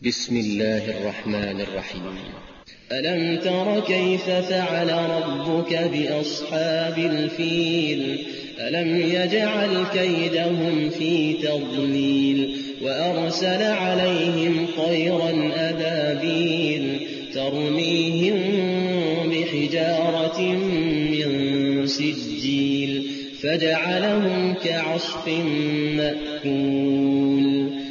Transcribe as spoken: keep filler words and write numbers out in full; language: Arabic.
بسم الله الرحمن الرحيم. ألم تر كيف فعل ربك بأصحاب الفيل ألم يجعل كيدهم في تضليل وأرسل عليهم طيرا أبابيل ترميهم بحجارة من سجيل فجعلهم كعصف مأكول